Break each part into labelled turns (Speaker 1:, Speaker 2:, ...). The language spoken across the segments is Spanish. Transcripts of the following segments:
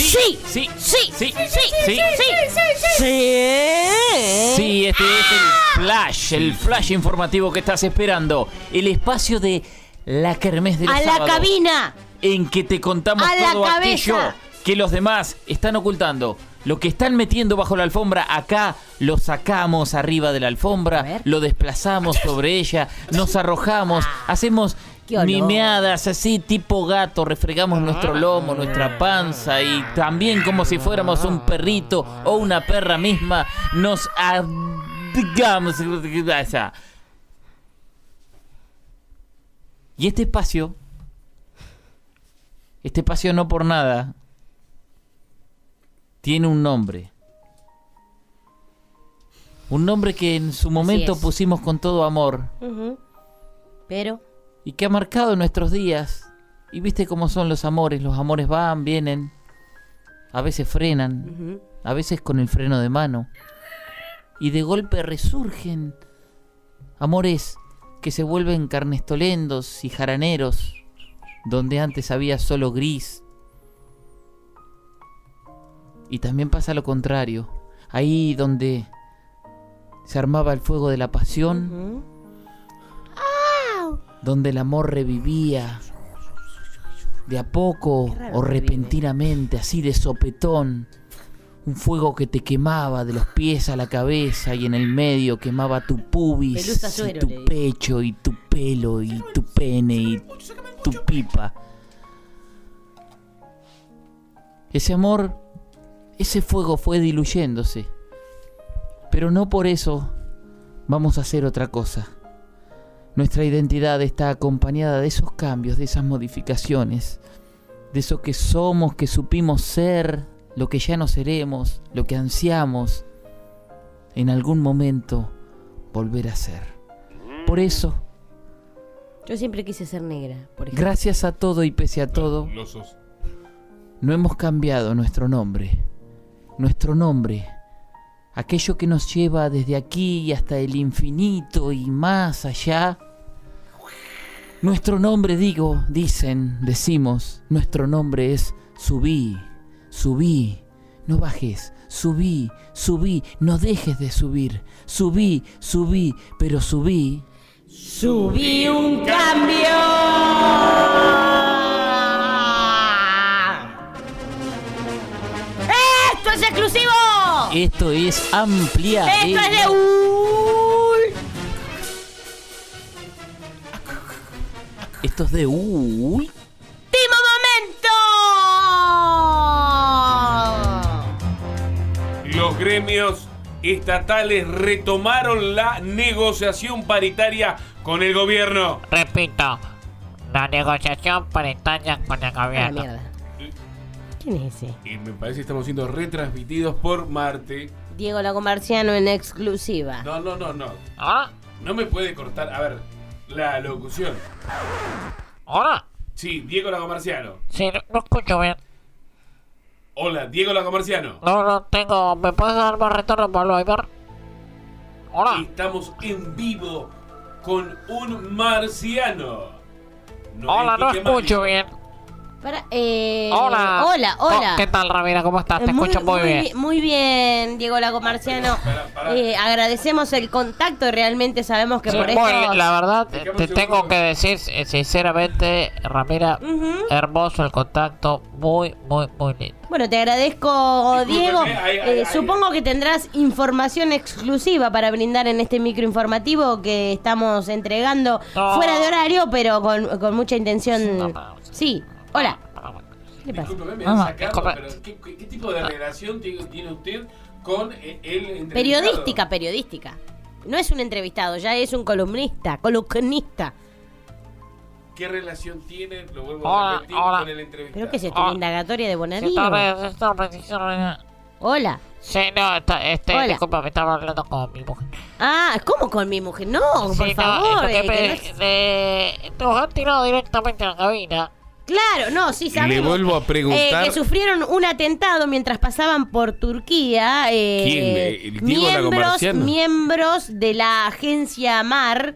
Speaker 1: Sí, este es el flash informativo que estás esperando. El espacio de la kermés de los sábados.
Speaker 2: ¡A la cabina!
Speaker 1: En que te contamos todo aquello que los demás están ocultando. Lo que están metiendo bajo la alfombra, acá lo sacamos arriba de la alfombra, lo desplazamos sobre ella, nos arrojamos, hacemos mimeadas así tipo gato, refregamos nuestro lomo, nuestra panza y también como si fuéramos un perrito o una perra misma, nos digamos. Y este espacio no por nada tiene un nombre. Un nombre que en su momento pusimos con todo amor.
Speaker 2: Pero...
Speaker 1: Y que ha marcado nuestros días. Y viste cómo son los amores. Los amores van, vienen. A veces frenan. A veces con el freno de mano. Y de golpe resurgen. Amores que se vuelven carnestolendos y jaraneros. Donde antes había solo gris. Y también pasa lo contrario. Ahí donde se armaba el fuego de la pasión, donde el amor revivía de a poco o repentinamente, así de sopetón. Un fuego que te quemaba de los pies a la cabeza y en el medio quemaba tu pubis y tu pecho y tu pelo y tu pene y tu pipa. Ese amor, ese fuego fue diluyéndose. Pero no por eso vamos a hacer otra cosa. Nuestra identidad está acompañada de esos cambios, de esas modificaciones, de eso que somos, que supimos ser, lo que ya no seremos, lo que ansiamos en algún momento volver a ser. Por eso,
Speaker 2: yo siempre quise ser negra, por ejemplo.
Speaker 1: Gracias a todo y pese a todo, no hemos cambiado nuestro nombre. Nuestro nombre, aquello que nos lleva desde aquí hasta el infinito y más allá. Nuestro nombre, decimos, nuestro nombre es subí, subí, no bajes, subí, subí, no dejes de subir, subí, subí, pero subí.
Speaker 2: ¡Subí un cambio! ¡Esto es exclusivo!
Speaker 1: Esto es amplia.
Speaker 2: ¡Esto es de
Speaker 1: Esto es de
Speaker 2: ¡Último momento!
Speaker 3: Los gremios estatales retomaron la negociación paritaria con el gobierno.
Speaker 4: Repito, la negociación paritaria con el gobierno.
Speaker 2: Mierda. ¿Quién es ese?
Speaker 3: Y me parece que estamos siendo retransmitidos por Marte.
Speaker 2: Diego Lagomarciano en exclusiva.
Speaker 3: No.
Speaker 4: ¿Ahora?
Speaker 3: No me puede cortar. A ver, la locución.
Speaker 4: ¿Ahora?
Speaker 3: Sí, Diego Lagomarciano.
Speaker 4: Sí, no escucho bien.
Speaker 3: Hola, Diego Lagomarciano.
Speaker 4: No tengo... ¿Me puedes dar más retorno para ver? ¿Ahora?
Speaker 3: Estamos en vivo con un marciano.
Speaker 4: Hola, no escucho bien.
Speaker 2: Hola.
Speaker 4: ¿Qué tal, Ramira? ¿Cómo estás? Te escucho muy bien.
Speaker 2: Muy bien, Diego Lagomarciano. Agradecemos el contacto. Realmente sabemos que por esto...
Speaker 4: La verdad, te tengo que decir sinceramente, Ramira, hermoso el contacto. Muy lindo.
Speaker 2: Bueno, te agradezco, Diego. Supongo que tendrás información exclusiva para brindar en este microinformativo que estamos entregando fuera de horario, pero con mucha intención. Sí. Hola.
Speaker 3: ¿Qué pasa? Discúlpeme, me han sacado, pero ¿qué tipo de relación tiene usted con el entrevistado?
Speaker 2: Periodística. No es un entrevistado, ya es un columnista.
Speaker 3: ¿Qué relación tiene, lo vuelvo a repetir, con el entrevistado?
Speaker 2: ¿Pero qué es esto, una indagatoria de Bonarío? Hola.
Speaker 4: Sí, disculpa, me estaba hablando con mi mujer.
Speaker 2: Ah, ¿cómo con mi mujer? No, por favor.
Speaker 4: Nos han tirado directamente a la cabina.
Speaker 2: Claro, no, sí sabemos.
Speaker 3: Le vuelvo a preguntar.
Speaker 2: Que sufrieron un atentado mientras pasaban por Turquía.
Speaker 3: ¿Quién? ¿Diego Lagomarciano?
Speaker 2: Miembros de la agencia MAR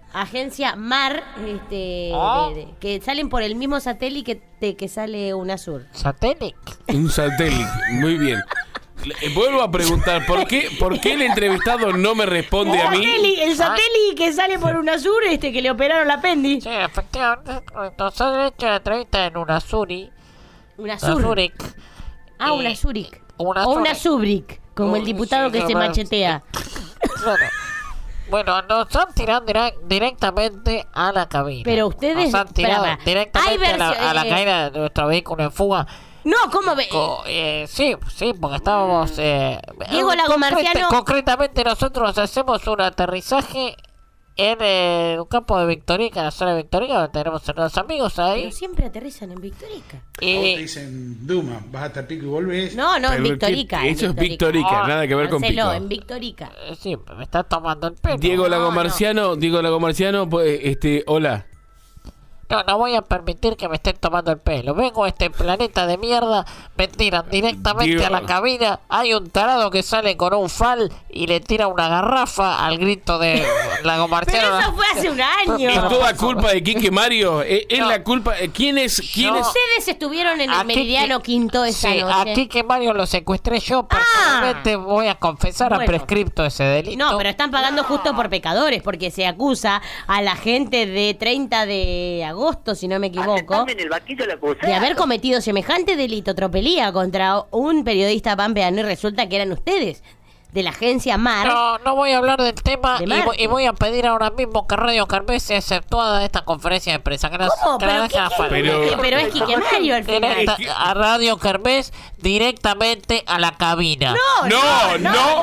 Speaker 2: Agencia Mar, que salen por el mismo satélite que sale UNASUR.
Speaker 4: ¿Satélite?
Speaker 3: Un satélite, muy bien. Vuelvo a preguntar, ¿por qué el entrevistado no me responde a mí?
Speaker 2: El satélite que sale por UNASUR, que le operaron la apéndice.
Speaker 4: Sí, efectivamente. Nosotros hemos hecho la entrevista en UNASURIC.
Speaker 2: UNASURIC. Ah, UNASURIC. O UNASUBRIC, como el diputado que se machetea.
Speaker 4: Claro. Bueno, nos han tirado directamente a la cabina.
Speaker 2: Pero ustedes...
Speaker 4: Nos han tirado directamente a la cabina de nuestro vehículo en fuga.
Speaker 2: No, ¿cómo ve?
Speaker 4: Sí, porque estábamos...
Speaker 2: Diego Lagomarciano...
Speaker 4: Concretamente nosotros hacemos un aterrizaje en un campo de Victorica, en la zona de Victorica, donde tenemos unos amigos ahí.
Speaker 2: Pero siempre aterrizan en Victorica.
Speaker 5: Te dicen, Duma, vas hasta Pico y volvés.
Speaker 2: No, en Victorica.
Speaker 3: Eso es Victorica, nada que ver con Pico.
Speaker 2: En Victorica.
Speaker 4: Sí, me está tomando el pelo.
Speaker 3: Diego Lagomarciano, pues, hola.
Speaker 4: No voy a permitir que me estén tomando el pelo. Vengo a este planeta de mierda, me tiran directamente a la cabina. Hay un tarado que sale con un fal y le tira una garrafa al grito de Lagomarciano.
Speaker 2: Pero eso fue hace un año.
Speaker 3: Es toda culpa de Quique Mario. Es la culpa. ¿Quién es?
Speaker 2: Ustedes estuvieron en el Meridiano Quinto esa noche.
Speaker 4: A Quique Mario lo secuestré yo. Personalmente voy a confesar a prescripto ese delito.
Speaker 2: No, pero están pagando justo por pecadores, porque se acusa a la gente de 30 de agosto, si no me equivoco, de haber cometido semejante delito, tropelía contra un periodista pampeano, y resulta que eran ustedes, de la agencia Mar.
Speaker 4: No voy a hablar del tema y voy a pedir ahora mismo que Radio Kermés sea exceptuada de esta conferencia de prensa.
Speaker 2: ¿Cómo? Pero es Quique Mario al final.
Speaker 4: A Radio Kermés directamente a la cabina.
Speaker 3: No.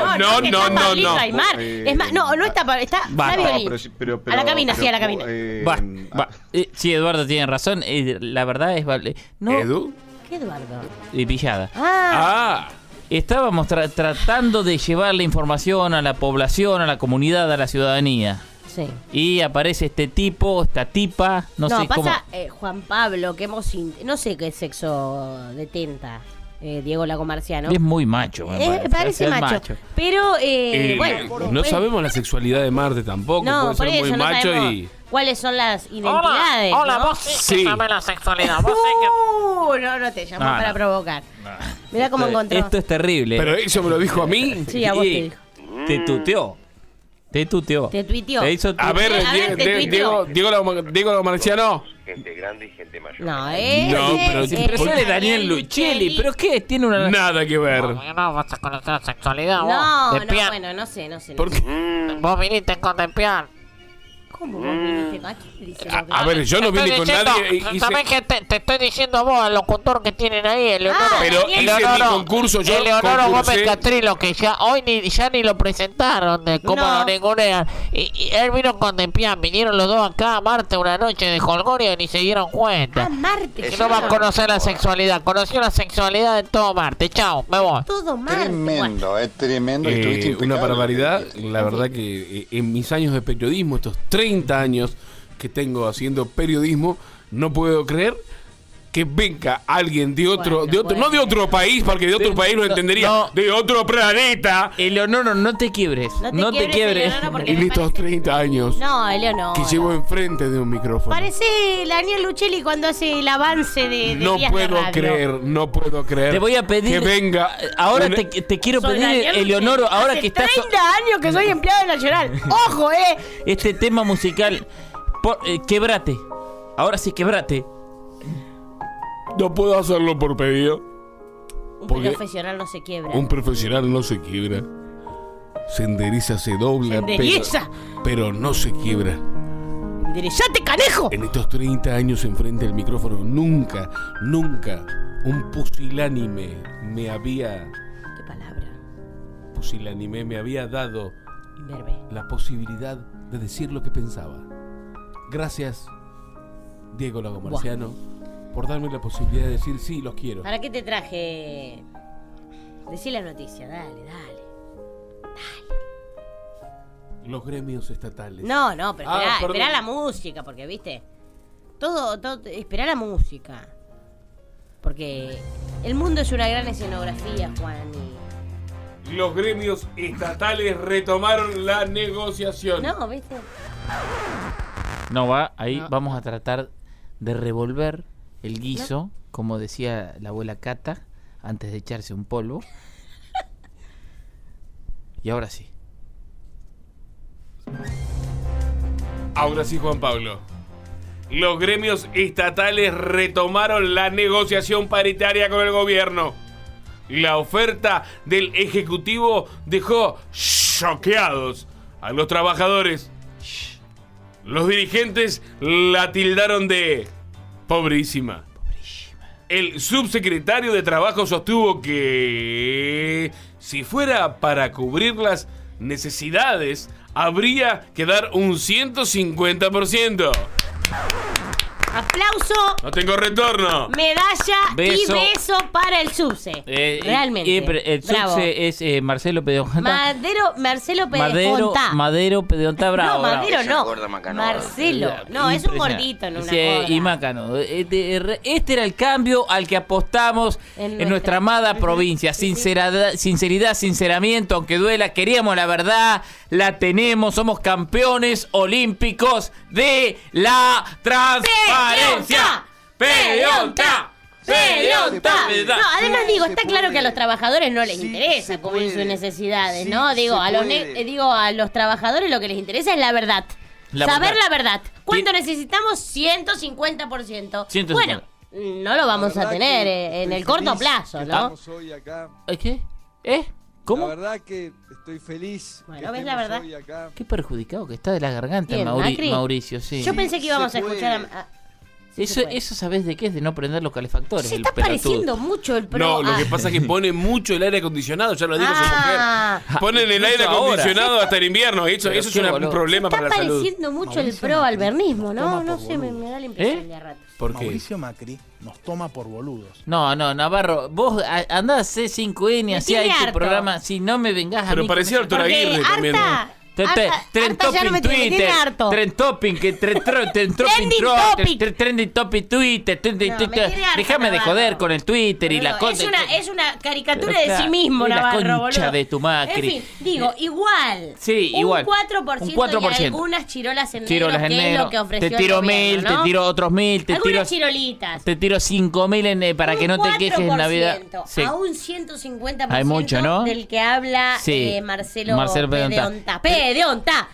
Speaker 2: Es más, no está a la cabina, sí, a la cabina.
Speaker 1: Sí, Eduardo tiene razón. La verdad es...
Speaker 3: ¿Edu?
Speaker 2: ¿Qué Eduardo?
Speaker 1: Villada. Estábamos tratando de llevar la información a la población, a la comunidad, a la ciudadanía.
Speaker 2: Sí.
Speaker 1: Y aparece este tipo, esta tipa, no sé cómo...
Speaker 2: Juan Pablo, que no sé qué sexo detenta Diego Lagomarciano.
Speaker 1: Es muy macho,
Speaker 2: parece macho. Pero, bueno...
Speaker 3: No sabemos la sexualidad de Marte tampoco.
Speaker 2: No,
Speaker 3: puede ser muy
Speaker 2: no
Speaker 3: macho
Speaker 2: sabemos
Speaker 3: y...
Speaker 2: cuáles son las identidades.
Speaker 4: Hola,
Speaker 2: ¿no?
Speaker 4: vos sí que sabés la sexualidad. Vos
Speaker 2: no te llamó para provocar. Mirá cómo encontró.
Speaker 1: Esto es terrible.
Speaker 3: Pero eso me lo dijo a mí.
Speaker 2: Sí, a vos te dijo.
Speaker 1: Te tuteó.
Speaker 2: Te tuiteó.
Speaker 1: Te hizo
Speaker 3: a ver, Diego Lagomarciano.
Speaker 6: Gente grande y gente mayor.
Speaker 1: Pero sale Daniel Luchelli. ¿Pero qué? Tiene una...
Speaker 3: Nada que ver.
Speaker 4: No vas a conocer la sexualidad vos.
Speaker 2: Bueno, no sé.
Speaker 3: ¿Por qué?
Speaker 4: Vos viniste con Tempián.
Speaker 2: ¿Cómo vos viniste?
Speaker 3: A ver, yo no vine con nadie.
Speaker 4: ¿Sabés que te estoy diciendo a vos, al locutor que tienen ahí, Eleonoro?
Speaker 3: Pero hice mi concurso, yo
Speaker 4: Eleonoro Gómez Catrilo, que ya hoy ya ni lo presentaron, de cómo lo ningunean. Y él vino con Tempián, vinieron los dos acá a Marte una noche de Holgorio y ni se dieron cuenta.
Speaker 2: Marte.
Speaker 4: Y no va a conocer la sexualidad, conoció la sexualidad de todo Marte. Chao, me voy.
Speaker 2: Todo Marte.
Speaker 5: Tremendo, es tremendo.
Speaker 3: Una barbaridad. La verdad que en mis años de periodismo, estos 30 años que tengo haciendo periodismo, no puedo creer que venga alguien de otro, no de otro país, porque de otro país lo entendería, de otro planeta.
Speaker 1: Eleonoro, no te quiebres. No te quiebres.
Speaker 3: En estos 30 años
Speaker 2: Eleonoro,
Speaker 3: que llevo enfrente de un micrófono.
Speaker 2: Parece Daniel Luchelli cuando hace el avance de
Speaker 3: no puedo creer.
Speaker 1: Te voy a pedir
Speaker 3: que venga.
Speaker 1: Ahora te quiero pedir, Eleonoro, ahora
Speaker 2: hace
Speaker 1: que estás
Speaker 2: 30 años que soy empleado nacional. Ojo,
Speaker 1: este tema musical, quebrate. Ahora sí, quebrate.
Speaker 3: No puedo hacerlo por pedido.
Speaker 2: Un profesional no se quiebra.
Speaker 3: Un profesional no se quiebra. Se endereza, se dobla, pero no se quiebra.
Speaker 2: ¡Enderezate, canejo!
Speaker 3: En estos 30 años enfrente del micrófono, nunca un pusilánime me había...
Speaker 2: ¿Qué palabra?
Speaker 3: Pusilánime me había dado la posibilidad de decir lo que pensaba. Gracias, Diego Lagomarciano, por darme la posibilidad de decir sí, los quiero.
Speaker 2: ¿Para qué te traje? Decí la noticia, dale.
Speaker 3: Los gremios estatales.
Speaker 2: No, pero esperá la música, porque, ¿viste? Todo, esperá la música. Porque el mundo es una gran escenografía, Juan.
Speaker 3: Los gremios estatales retomaron la negociación.
Speaker 2: No, ¿viste?
Speaker 1: No va, ahí vamos a tratar de revolver el guiso, como decía la abuela Cata, antes de echarse un polvo. Y ahora sí.
Speaker 3: Ahora sí, Juan Pablo. Los gremios estatales retomaron la negociación paritaria con el gobierno. La oferta del Ejecutivo dejó choqueados a los trabajadores. Los dirigentes la tildaron de pobrísima. El subsecretario de Trabajo sostuvo que si fuera para cubrir las necesidades, habría que dar un 150%.
Speaker 2: Aplauso.
Speaker 3: No tengo retorno.
Speaker 2: Medalla
Speaker 1: Beso.
Speaker 2: y beso para el subse. Realmente.
Speaker 1: El subse es Marcelo Pedeonta.
Speaker 2: Marcelo Pedeonta.
Speaker 1: Madero Pedeonta, bravo.
Speaker 2: No, Madero no.
Speaker 6: Macano.
Speaker 2: Marcelo. No, es un gordito, no una
Speaker 1: Sí,
Speaker 2: gorda.
Speaker 1: y Macano. Este era el cambio al que apostamos en nuestra amada provincia. Sinceridad, sinceramiento, aunque duela. Queríamos la verdad, la tenemos. Somos campeones olímpicos de la transparencia. ¡Pedeonta!
Speaker 2: No, además digo, está claro que a los trabajadores no les interesa cubrir sus necesidades, ¿no? Digo, a los trabajadores lo que les interesa es la verdad. Saber la verdad. ¿Cuánto necesitamos? 150%. Bueno, no lo vamos a tener en el corto plazo, ¿no?
Speaker 7: Hoy acá.
Speaker 1: ¿Qué? ¿Cómo?
Speaker 7: La verdad que estoy feliz.
Speaker 2: Bueno, ¿ves la verdad?
Speaker 7: Hoy acá.
Speaker 1: Qué perjudicado que está de la garganta
Speaker 2: ¿Quién, Macri?
Speaker 1: Mauricio, sí.
Speaker 2: Yo pensé que íbamos a escuchar a...
Speaker 1: Eso ¿sabés de qué? Es de no prender los calefactores.
Speaker 2: Se
Speaker 1: el
Speaker 2: está
Speaker 1: pelotudo.
Speaker 2: pareciendo mucho el pro.
Speaker 3: No, lo que pasa es que pone mucho el aire acondicionado, ya lo dijo su mujer. Ponen el aire
Speaker 1: Incluso ahora.
Speaker 3: acondicionado hasta el invierno, eso es
Speaker 1: qué
Speaker 3: un
Speaker 1: valor.
Speaker 3: problema
Speaker 2: Está
Speaker 3: para la salud.
Speaker 2: pareciendo mucho el pro albernismo, ¿no? No sé, me da la impresión de a ratos.
Speaker 3: ¿Por qué?
Speaker 5: Mauricio Macri nos toma por boludos.
Speaker 1: No, Navarro, vos andás a C5N,
Speaker 2: Me
Speaker 1: hacía
Speaker 2: tiene
Speaker 1: este
Speaker 2: harto.
Speaker 1: programa, si no me vengás a
Speaker 3: Pero
Speaker 1: mí.
Speaker 3: parecía Arturo Aguirre también.
Speaker 2: harta,
Speaker 1: Trend
Speaker 2: harta ya no me
Speaker 1: topping
Speaker 2: tiene
Speaker 1: Twitter,
Speaker 2: harto.
Speaker 1: trend topping Twitter,
Speaker 2: tiene harto,
Speaker 1: déjame de
Speaker 2: Navarro.
Speaker 1: joder con el Twitter y la cosa.
Speaker 2: Es una caricatura
Speaker 1: Pero
Speaker 2: de sí
Speaker 1: claro,
Speaker 2: mismo,
Speaker 1: es la
Speaker 2: Navarro,
Speaker 1: concha
Speaker 2: boludo.
Speaker 1: de tu Macri.
Speaker 2: En fin, digo, igual.
Speaker 1: Sí, igual.
Speaker 2: Un 4%, y algunas chirolas en negro,
Speaker 1: Chirolas en
Speaker 2: que es
Speaker 1: negro,
Speaker 2: lo que ofreció
Speaker 1: te tiro
Speaker 2: el gobierno,
Speaker 1: 1000,
Speaker 2: ¿no?
Speaker 1: te tiro otros 1000, te tiro
Speaker 2: Algunas chirolitas.
Speaker 1: te tiro 5000 para que no te quejes en Navidad. Sí.
Speaker 2: A un 150%
Speaker 1: Hay mucho, ¿no?
Speaker 2: del que habla
Speaker 1: Sí.
Speaker 2: Marcelo
Speaker 1: Pedeonta.
Speaker 2: Pedeonta.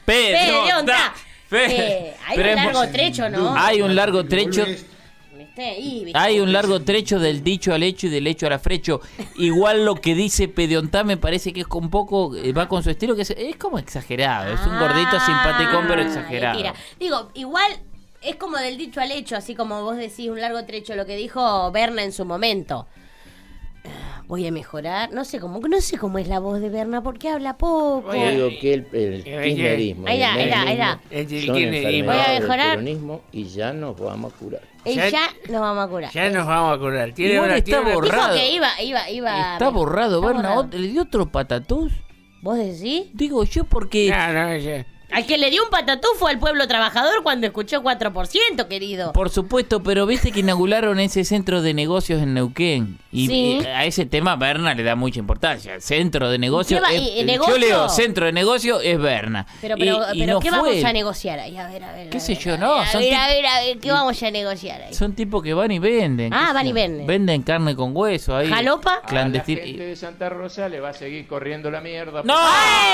Speaker 2: Hay un largo trecho, ¿no?
Speaker 1: Hay un largo trecho.
Speaker 2: ¿Viste? Ahí, ¿viste?
Speaker 1: Hay un largo trecho del dicho al hecho y del hecho al afrecho. Igual lo que dice Pedeonta me parece que es un poco, va con su estilo, que es como exagerado. Es un gordito simpaticón, pero exagerado.
Speaker 2: Mentira. Digo, igual es como del dicho al hecho, así como vos decís, un largo trecho, lo que dijo Berna en su momento. Voy a mejorar. No sé cómo es la voz de Berna, porque habla poco.
Speaker 8: Yo digo que el kirchnerismo
Speaker 2: Ahí
Speaker 8: y el
Speaker 2: está, ahí está.
Speaker 8: menemismo son
Speaker 2: Voy a
Speaker 8: enfermedades del
Speaker 2: mejorar.
Speaker 8: peronismo y ya nos vamos a curar.
Speaker 2: Ya nos vamos a curar.
Speaker 4: Ya nos vamos a curar.
Speaker 1: Igual está borrado.
Speaker 2: Dijo que iba.
Speaker 1: Está borrado,
Speaker 2: Está
Speaker 1: Berna.
Speaker 2: borrado.
Speaker 1: ¿Le dio otro patatús?
Speaker 2: ¿Vos decís?
Speaker 1: Digo yo porque...
Speaker 2: Al que le dio un patatú fue al pueblo trabajador cuando escuchó 4%, querido.
Speaker 1: Por supuesto, pero viste que inauguraron ese centro de negocios en Neuquén. Y
Speaker 2: Sí.
Speaker 1: a ese tema Berna le da mucha importancia. Centro de negocios.
Speaker 2: ¿Qué va? ¿Y negocio?
Speaker 1: Yo leo centro de negocios es Berna.
Speaker 2: Pero
Speaker 1: Y no
Speaker 2: ¿qué
Speaker 1: fue
Speaker 2: vamos
Speaker 1: él.
Speaker 2: a negociar ahí? A ver.
Speaker 1: ¿Qué sé yo? No,
Speaker 2: A
Speaker 1: son
Speaker 2: ver, ¿qué vamos a negociar ahí?
Speaker 1: Son tipos que van y venden.
Speaker 2: Ah,
Speaker 1: qué
Speaker 2: van
Speaker 1: sé
Speaker 2: y
Speaker 1: yo.
Speaker 2: venden.
Speaker 1: Venden carne con hueso ahí.
Speaker 2: ¿Jalopa?
Speaker 8: A la
Speaker 1: Clandestino.
Speaker 8: gente de Santa Rosa le va a seguir corriendo la mierda.
Speaker 1: ¡No!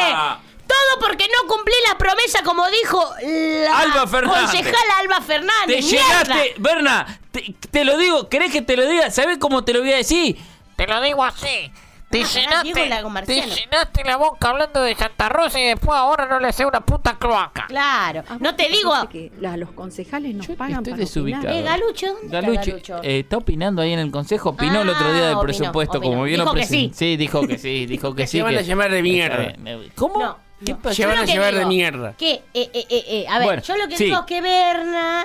Speaker 2: Todo porque no cumplí la promesa, como dijo la
Speaker 1: Alba Fernández.
Speaker 2: concejala Alba Fernández.
Speaker 1: Te
Speaker 2: ¡Mierda!
Speaker 1: llegaste, Berna, te lo digo, ¿querés que te lo diga? ¿Sabés cómo te lo voy a decir?
Speaker 4: Te lo digo así. Te
Speaker 2: Diego Lago Marciano.
Speaker 4: llenaste la boca hablando de Santa Rosa y después ahora no le sé una puta cloaca.
Speaker 2: Claro, no te digo.
Speaker 9: Que los concejales nos
Speaker 1: Yo
Speaker 9: pagan
Speaker 1: estoy
Speaker 9: para
Speaker 1: desubicado.
Speaker 9: opinar.
Speaker 2: Galucho, ¿dónde está Galucho?
Speaker 1: Está opinando ahí en el consejo. Opinó el otro día del
Speaker 2: opinó,
Speaker 1: presupuesto,
Speaker 2: opinó.
Speaker 1: como bien
Speaker 2: Dijo
Speaker 1: lo
Speaker 2: que
Speaker 1: presentó.
Speaker 2: sí.
Speaker 1: Sí, dijo que sí, dijo que sí.
Speaker 4: Se van a llamar de mierda.
Speaker 1: Está bien. ¿Cómo?
Speaker 2: No.
Speaker 1: ¿Qué pasó?
Speaker 4: Se van
Speaker 2: Yo
Speaker 4: a
Speaker 2: lo que
Speaker 4: llevar de
Speaker 2: digo,
Speaker 4: mierda.
Speaker 2: Que, a ver,
Speaker 1: Bueno,
Speaker 2: yo lo que
Speaker 1: sí.
Speaker 2: digo es que Berna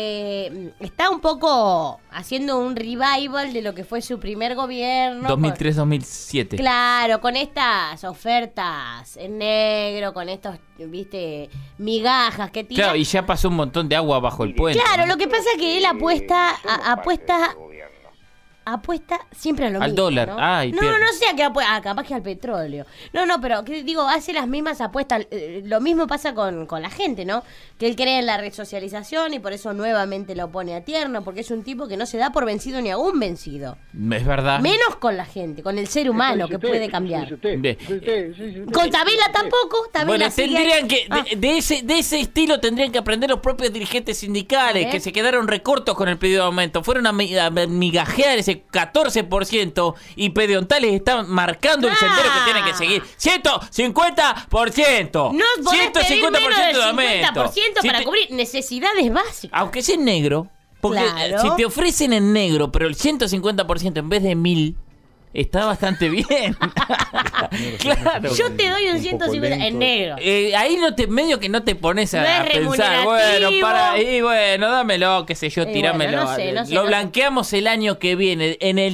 Speaker 2: está un poco haciendo un revival de lo que fue su primer gobierno.
Speaker 1: 2003-2007.
Speaker 2: Claro, con estas ofertas en negro, con estos, viste, migajas que tira.
Speaker 1: Claro, y ya pasó un montón de agua bajo el puente.
Speaker 2: Claro, lo que pasa es que él apuesta apuesta siempre a lo mismo.
Speaker 1: Al dólar.
Speaker 2: ¿no?
Speaker 1: Ay,
Speaker 2: no sé a qué apuesta. Capaz que al petróleo. No, pero digo, hace las mismas apuestas. Lo mismo pasa con la gente, ¿no? Que él cree en la resocialización y por eso nuevamente lo pone a tierno, porque es un tipo que no se da por vencido ni a un vencido.
Speaker 1: Es verdad.
Speaker 2: Menos con la gente, con el ser humano que puede cambiar.
Speaker 1: Bien.
Speaker 2: Con Tabela tampoco. Tabela
Speaker 1: Bueno,
Speaker 2: sigue
Speaker 1: tendrían
Speaker 2: ahí.
Speaker 1: que de ese estilo tendrían que aprender los propios dirigentes sindicales que se quedaron recortos con el pedido de aumento. Fueron a migajear ese 14% y Pediontales están marcando el sendero que tienen que seguir. 150%.
Speaker 2: No podés pedir menos del
Speaker 1: de aumento.
Speaker 2: 50% para cubrir necesidades básicas.
Speaker 1: Aunque sea en negro. Porque
Speaker 2: Claro.
Speaker 1: si te ofrecen en negro, pero el 150% en vez de 1.000, está bastante bien. Claro.
Speaker 2: Yo te doy un 150 en negro.
Speaker 1: Ahí medio que no te pones a,
Speaker 2: No es
Speaker 1: a pensar,
Speaker 2: remunerativo.
Speaker 1: bueno, para ahí, bueno, dámelo, qué sé yo, tirámelo.
Speaker 2: bueno, no sé,
Speaker 1: Lo blanqueamos el año que viene, en el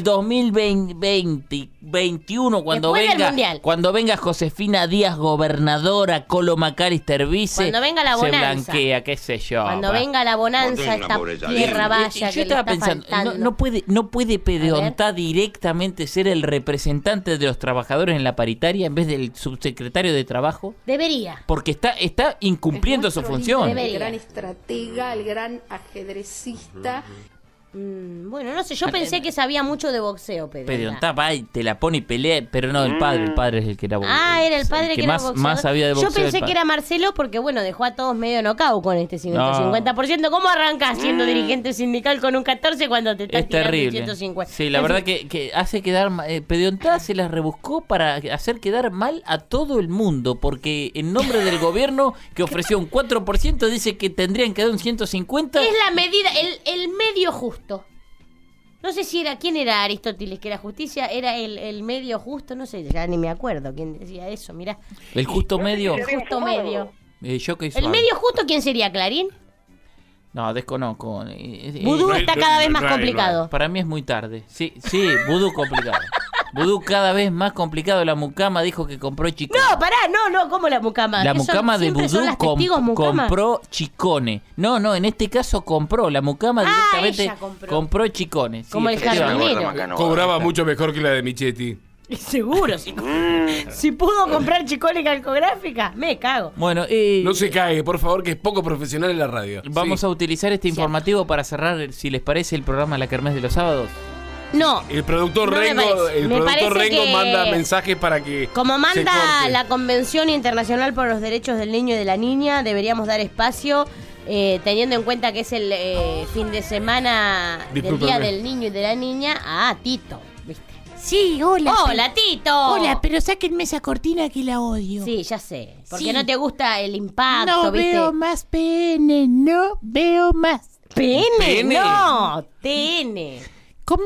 Speaker 1: 2021, cuando venga Josefina Díaz, gobernadora, Colo Macalister vice,
Speaker 2: Cuando venga la
Speaker 1: se
Speaker 2: bonanza.
Speaker 1: blanquea, qué sé yo.
Speaker 2: Cuando venga la bonanza, esta tierra vaya
Speaker 1: Yo
Speaker 2: que le
Speaker 1: estaba
Speaker 2: está
Speaker 1: pensando,
Speaker 2: faltando.
Speaker 1: no puede Pediontá directamente ser el representante de los trabajadores en la paritaria en vez del subsecretario de Trabajo,
Speaker 2: Debería.
Speaker 1: porque está incumpliendo su función.
Speaker 2: Debería.
Speaker 6: El gran estratega, el gran ajedrecista.
Speaker 2: Bueno, no sé, yo pensé que sabía mucho de boxeo,
Speaker 1: Pediontá va y te la pone y pelea, pero no, el padre es el que era boxeo.
Speaker 2: Ah, era el padre
Speaker 1: El
Speaker 2: que era
Speaker 1: más,
Speaker 2: boxeador.
Speaker 1: más sabía de boxeo.
Speaker 2: Yo pensé
Speaker 1: el
Speaker 2: que
Speaker 1: padre.
Speaker 2: era Marcelo porque, bueno, dejó a todos medio knockout con este 50%. ¿Cómo arrancas siendo dirigente sindical con un 14 cuando te estás
Speaker 1: Es
Speaker 2: tirando el
Speaker 1: terrible.
Speaker 2: 150?
Speaker 1: Sí, la verdad que hace quedar Pediontá se las rebuscó para hacer quedar mal a todo el mundo, porque en nombre del gobierno que ofreció un 4% dice que tendrían que dar un 150.
Speaker 2: Es la medida, el medio justo. No sé si quién era Aristóteles, que era justicia, era el medio justo, no sé, ya ni me acuerdo quién decía eso, mirá.
Speaker 1: El justo medio.
Speaker 2: El justo medio.
Speaker 1: Yo que
Speaker 2: ¿El medio justo quién sería, Clarín?
Speaker 1: No, desconozco.
Speaker 2: Vudú está cada vez más complicado.
Speaker 1: Para mí es muy tarde. Sí, Vudú complicado. Vudú cada vez más complicado. La mucama dijo que compró Chicone.
Speaker 2: No, pará, no, ¿cómo la mucama?
Speaker 1: La
Speaker 2: ¿Qué son?
Speaker 1: mucama de
Speaker 2: ¿Siempre son
Speaker 1: Vudú
Speaker 2: las testigos mucama?
Speaker 1: compró Chicone. No, en este caso compró. La mucama directamente
Speaker 2: ella compró.
Speaker 1: Chicone. Sí,
Speaker 2: Como el
Speaker 1: efectivamente.
Speaker 2: jardinero.
Speaker 3: Cobraba mucho mejor que la de Michetti.
Speaker 2: Seguro, si pudo comprar Chicone calcográfica, me cago.
Speaker 1: Bueno,
Speaker 3: No se cague, por favor, que es poco profesional en la radio.
Speaker 1: vamos
Speaker 3: Sí.
Speaker 1: a utilizar este informativo para cerrar, si les parece, el programa La Kermés de los Sábados.
Speaker 2: No,
Speaker 3: El productor
Speaker 2: No me
Speaker 3: Rengo,
Speaker 2: parece.
Speaker 3: el
Speaker 2: Me
Speaker 3: productor
Speaker 2: parece
Speaker 3: Rengo
Speaker 2: que-
Speaker 3: manda mensajes para que
Speaker 2: como
Speaker 3: se
Speaker 2: manda
Speaker 3: corte.
Speaker 2: la Convención Internacional por los Derechos del Niño y de la Niña, deberíamos dar espacio, teniendo en cuenta que es el fin de semana del
Speaker 3: Discúlpeme.
Speaker 2: Día del Niño y de la Niña, a Tito, ¿viste?
Speaker 9: Sí, hola.
Speaker 2: ¡Hola, Tito!
Speaker 9: Hola, pero sáquenme esa cortina que la odio.
Speaker 2: Sí, ya sé. Porque
Speaker 9: Sí.
Speaker 2: no te gusta el impacto,
Speaker 9: No
Speaker 2: ¿viste?
Speaker 9: veo más pene, no veo más.
Speaker 2: ¿Pene?
Speaker 1: ¿Pene?
Speaker 2: No, TN.
Speaker 9: ¿Cómo?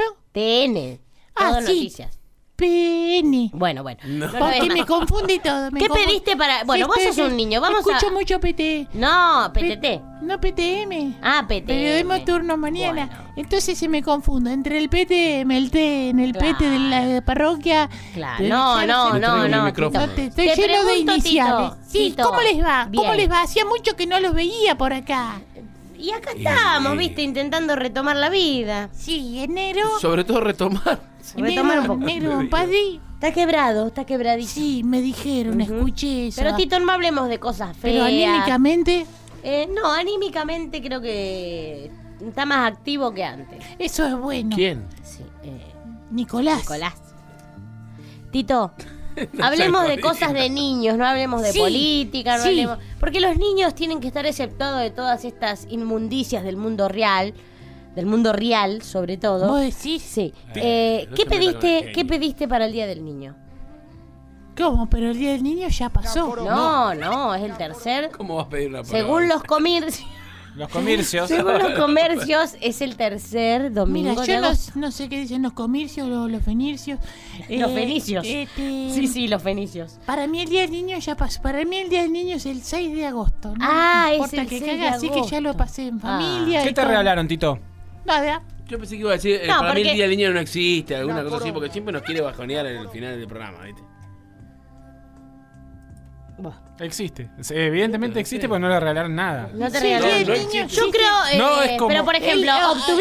Speaker 2: TN.
Speaker 9: Ah,
Speaker 2: Todo
Speaker 9: sí.
Speaker 2: noticias.
Speaker 9: Pene.
Speaker 2: Bueno. No lo
Speaker 9: Porque
Speaker 2: ves
Speaker 9: me
Speaker 2: más.
Speaker 9: confunde todo.
Speaker 2: ¿Qué pediste para...? Bueno, vos sos un niño, vamos
Speaker 9: Escucho
Speaker 2: a...
Speaker 9: mucho PT.
Speaker 2: No, PTT.
Speaker 9: No PTM.
Speaker 2: Ah, PTM.
Speaker 9: Periodismo turno mañana.
Speaker 2: Bueno.
Speaker 9: Entonces se me confundo entre el PTM, el TN, el
Speaker 2: Claro.
Speaker 9: PT de la parroquia.
Speaker 2: Claro,
Speaker 9: Pero
Speaker 2: no,
Speaker 9: ya
Speaker 2: no,
Speaker 9: sé.
Speaker 2: no,
Speaker 3: el
Speaker 2: no,
Speaker 3: micrófono.
Speaker 2: Tito.
Speaker 9: Estoy
Speaker 2: Te
Speaker 9: lleno de
Speaker 2: pregunto,
Speaker 9: iniciales.
Speaker 2: Tito,
Speaker 9: Sí,
Speaker 2: Tito.
Speaker 9: ¿cómo les va? ¿Cómo
Speaker 2: Bien.
Speaker 9: les va? Hacía mucho que no los veía por acá.
Speaker 2: Y acá estamos, viste, intentando retomar la vida.
Speaker 9: Sí, enero.
Speaker 3: Sobre todo retomar.
Speaker 2: Retomar un poco.
Speaker 9: Negro, padre.
Speaker 2: Está quebradito.
Speaker 9: Sí, me dijeron,
Speaker 2: Ujú.
Speaker 9: escuché eso.
Speaker 2: Pero Tito, no hablemos de cosas feas.
Speaker 9: Pero anímicamente,
Speaker 2: No, anímicamente creo que está más activo que antes.
Speaker 9: eso es bueno.
Speaker 3: ¿Quién?
Speaker 2: Sí,
Speaker 9: Nicolás.
Speaker 2: Nicolás. Tito, hablemos de cosas de niños, no hablemos de
Speaker 9: Sí,
Speaker 2: política, no
Speaker 9: sí.
Speaker 2: hablemos... Porque los niños tienen que estar exceptuados de todas estas inmundicias del mundo real sobre todo.
Speaker 9: ¿Vos decís?
Speaker 2: Sí.
Speaker 3: no
Speaker 2: ¿Qué
Speaker 3: se meta con el genio.
Speaker 2: pediste para el Día del Niño?
Speaker 9: ¿Cómo? Pero el Día del Niño ya pasó.
Speaker 2: No, es el tercer.
Speaker 3: ¿Cómo vas a pedir una
Speaker 2: Según los comercios,
Speaker 10: Los comercios.
Speaker 2: según los comercios, es el tercer domingo
Speaker 9: Mira,
Speaker 2: de
Speaker 9: yo
Speaker 2: agosto.
Speaker 9: no sé qué dicen los comercios o los fenicios.
Speaker 2: Los fenicios.
Speaker 9: Sí.
Speaker 2: los fenicios.
Speaker 9: Para mí el Día del Niño ya pasó. Para mí el Día del Niño es el 6 de agosto. No
Speaker 2: Ah,
Speaker 9: me
Speaker 2: es
Speaker 9: importa
Speaker 2: el
Speaker 9: que
Speaker 2: 6 de
Speaker 9: caiga, así que ya lo
Speaker 2: agosto.
Speaker 9: pasé en familia.
Speaker 10: ¿Qué
Speaker 9: y
Speaker 10: te
Speaker 9: todo.
Speaker 10: regalaron, Tito?
Speaker 9: Nada.
Speaker 3: Yo pensé que iba a decir,
Speaker 2: No,
Speaker 3: para mí
Speaker 2: porque-
Speaker 3: el Día del Niño no existe, alguna cosa así, porque siempre nos quiere bajonear en el final del programa, ¿viste?
Speaker 10: Existe. Evidentemente existe porque no le regalaron nada.
Speaker 2: No te regalaron. Yo creo,
Speaker 10: No, es como-
Speaker 2: pero por ejemplo,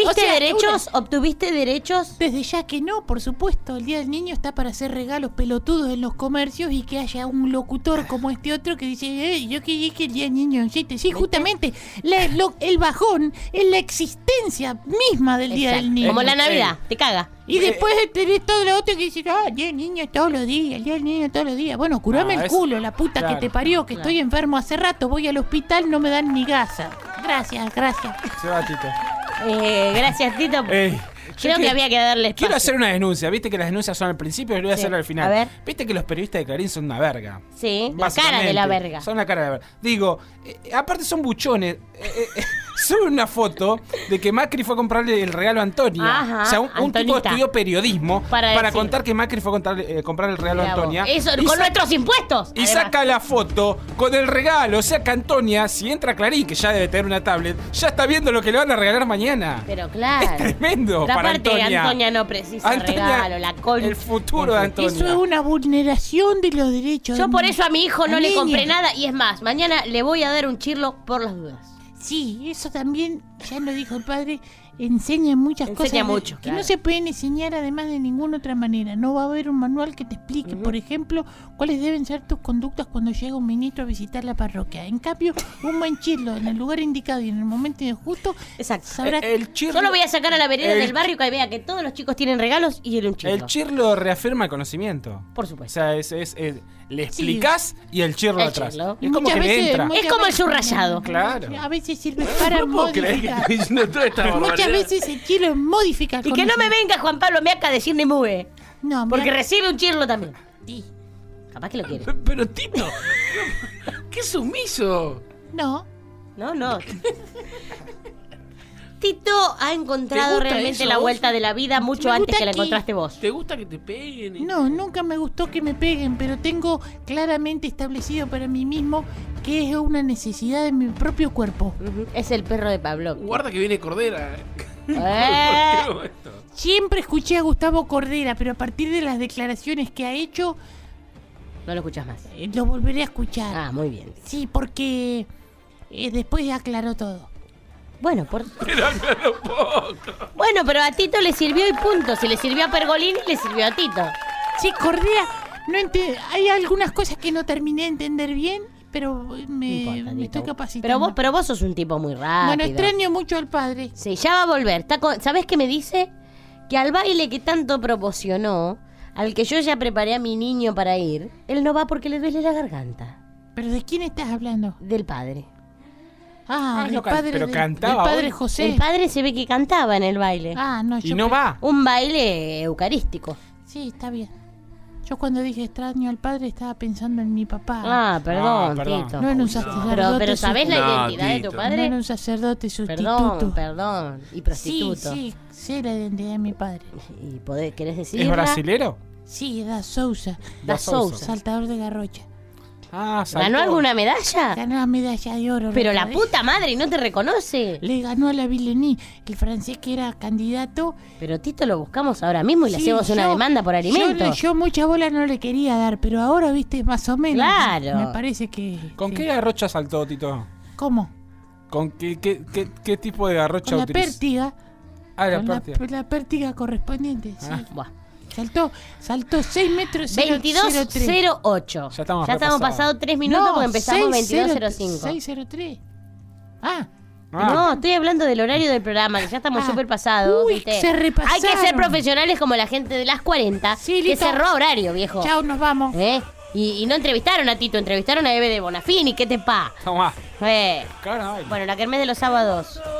Speaker 2: ¿obtuviste derechos?
Speaker 9: Desde ya que no, por supuesto. El Día del Niño está para hacer regalos pelotudos en los comercios y que haya un locutor como este otro que dice, yo quería que el Día del Niño existe. Sí, justamente, el bajón es la existencia misma del Día del Niño.
Speaker 2: Como la Navidad, te caga.
Speaker 9: Y después tenés todo lo otro que dice, el Día del Niño todos los días, el Día del Niño todos los días. Bueno, curame el culo, la puta que te parió, que estoy enfermo hace rato, voy al hospital, no me dan ni gasa. Gracias.
Speaker 10: Se va, Tito.
Speaker 2: Gracias, Tito. Creo que había que darle espacio.
Speaker 10: Quiero hacer una denuncia. Viste que las denuncias son al principio y lo voy a hacer al final.
Speaker 2: A ver.
Speaker 10: Viste que los periodistas de Clarín son una verga.
Speaker 2: Sí, la cara de la verga.
Speaker 10: Son la cara de la verga. Digo, aparte son buchones. Suben una foto de que Macri fue a comprarle el regalo a Antonia.
Speaker 2: Ajá,
Speaker 10: o sea, un tipo estudió periodismo para contar que Macri fue a comprar el regalo a Antonia.
Speaker 2: Eso, con nuestros impuestos.
Speaker 10: Y saca la foto con el regalo. O sea que Antonia, si entra a Clarín, que ya debe tener una tablet, ya está viendo lo que le van a regalar mañana.
Speaker 2: Pero claro.
Speaker 10: Es tremendo.
Speaker 2: Pero
Speaker 10: para
Speaker 2: aparte, Antonia no precisa regalo, la concha.
Speaker 10: El futuro de Antonia.
Speaker 9: Eso es una vulneración de los derechos.
Speaker 2: Yo por eso a mi hijo no le
Speaker 9: niña.
Speaker 2: compré nada. Y es más, mañana le voy a dar un chirlo por las dudas.
Speaker 9: Sí, eso también, ya lo dijo el padre, enseña muchas cosas
Speaker 2: mucho,
Speaker 9: que
Speaker 2: claro.
Speaker 9: no se pueden enseñar además de ninguna otra manera. No va a haber un manual que te explique, por ejemplo, cuáles deben ser tus conductas cuando llega un ministro a visitar la parroquia. En cambio, un buen chirlo en el lugar indicado y en el momento justo, sabrá.
Speaker 2: Yo lo voy a sacar a la vereda del barrio que vea que todos los chicos tienen regalos y él un chirlo.
Speaker 10: El chirlo reafirma el conocimiento.
Speaker 2: Por supuesto.
Speaker 10: O sea, le explicás y el chirlo atrás.
Speaker 2: chirlo.
Speaker 10: Es como que le entra.
Speaker 2: Es como el subrayado.
Speaker 10: Claro.
Speaker 9: A veces sirve para modificar. Muchas
Speaker 10: Muchas
Speaker 9: veces el chirlo modifica.
Speaker 2: Y que no me venga Juan Pablo Meaca a decir ni mue.
Speaker 9: No,
Speaker 2: porque recibe un chirlo también. Sí. Capaz que lo quiere.
Speaker 3: Pero Tito, qué sumiso.
Speaker 9: No.
Speaker 2: Tito ha encontrado realmente la vuelta de la vida mucho antes que la encontraste vos.
Speaker 3: ¿Te gusta que te peguen?
Speaker 9: No, nunca me gustó que me peguen, pero tengo claramente establecido para mí mismo que es una necesidad de mi propio cuerpo.
Speaker 2: Es el perro de Pablo.
Speaker 3: Guarda que viene Cordera.
Speaker 9: Siempre escuché a Gustavo Cordera, pero a partir de las declaraciones que ha hecho,
Speaker 2: no lo escuchas más.
Speaker 9: Lo volveré a escuchar.
Speaker 2: Ah, muy bien.
Speaker 9: Sí, porque después aclaró todo.
Speaker 2: Bueno,
Speaker 3: Pero aclaró poco.
Speaker 2: Bueno, pero a Tito le sirvió y punto. Si le sirvió a Pergolini, le sirvió a Tito.
Speaker 9: Sí, Cordera, hay algunas cosas que no terminé de entender bien, pero me estoy capacitando.
Speaker 2: Pero vos sos un tipo muy rápido.
Speaker 9: Bueno, extraño mucho al padre.
Speaker 2: Sí, ya va a volver. ¿Sabés qué me dice? Que al baile que tanto promocionó, al que yo ya preparé a mi niño para ir, él no va porque le duele la garganta.
Speaker 9: ¿Pero de quién estás hablando?
Speaker 2: Del padre.
Speaker 9: El padre,
Speaker 10: pero cantaba.
Speaker 9: El padre
Speaker 10: hoy.
Speaker 9: José.
Speaker 2: El padre se ve que cantaba en el baile.
Speaker 9: No,
Speaker 10: y no va.
Speaker 2: Un baile eucarístico.
Speaker 9: Sí, está bien. Yo cuando dije extraño al padre estaba pensando en mi papá.
Speaker 2: Perdón, Tito.
Speaker 9: No en un sacerdote.
Speaker 2: Pero ¿sabés la identidad de tu padre?
Speaker 9: No en un sacerdote sustituto.
Speaker 2: Perdón. Y prostituto.
Speaker 9: Sí, sé la identidad de mi padre.
Speaker 2: ¿Y querés decirla?
Speaker 10: ¿Es brasilero?
Speaker 9: Sí, da Sousa.
Speaker 2: Da Sousa.
Speaker 9: Saltador de garrocha.
Speaker 2: ¿Ganó alguna medalla?
Speaker 9: Ganó la medalla de oro.
Speaker 2: Pero la puta madre no te reconoce.
Speaker 9: Le ganó a la Villení, el francés que era candidato.
Speaker 2: Pero Tito lo buscamos ahora mismo y le hacemos una demanda por alimentos.
Speaker 9: Yo mucha bola no le quería dar, pero ahora, viste, más o menos.
Speaker 2: Claro.
Speaker 9: Me parece que...
Speaker 10: ¿Con qué garrocha saltó, Tito?
Speaker 9: ¿Cómo?
Speaker 10: ¿Con qué tipo de garrocha
Speaker 9: Con la
Speaker 10: utilizó?
Speaker 9: Pértiga.
Speaker 10: La pértiga.
Speaker 9: La pértiga correspondiente, sí. Saltó 6 metros
Speaker 2: 22.08.
Speaker 10: Ya estamos
Speaker 2: pasados 3 minutos porque empezamos 22.05.
Speaker 9: 6.03.
Speaker 2: No, estoy hablando del horario del programa, que ya estamos súper pasados. ¿viste?
Speaker 9: Se repasaron.
Speaker 2: Hay que ser profesionales como la gente de las 40, que cerró a horario, viejo.
Speaker 9: Chao, nos vamos.
Speaker 2: Y no entrevistaron a Tito, entrevistaron a Eve de Bonafini. ¿Qué te pa?
Speaker 10: Tomá.
Speaker 2: Bueno, la kermés de los sábados.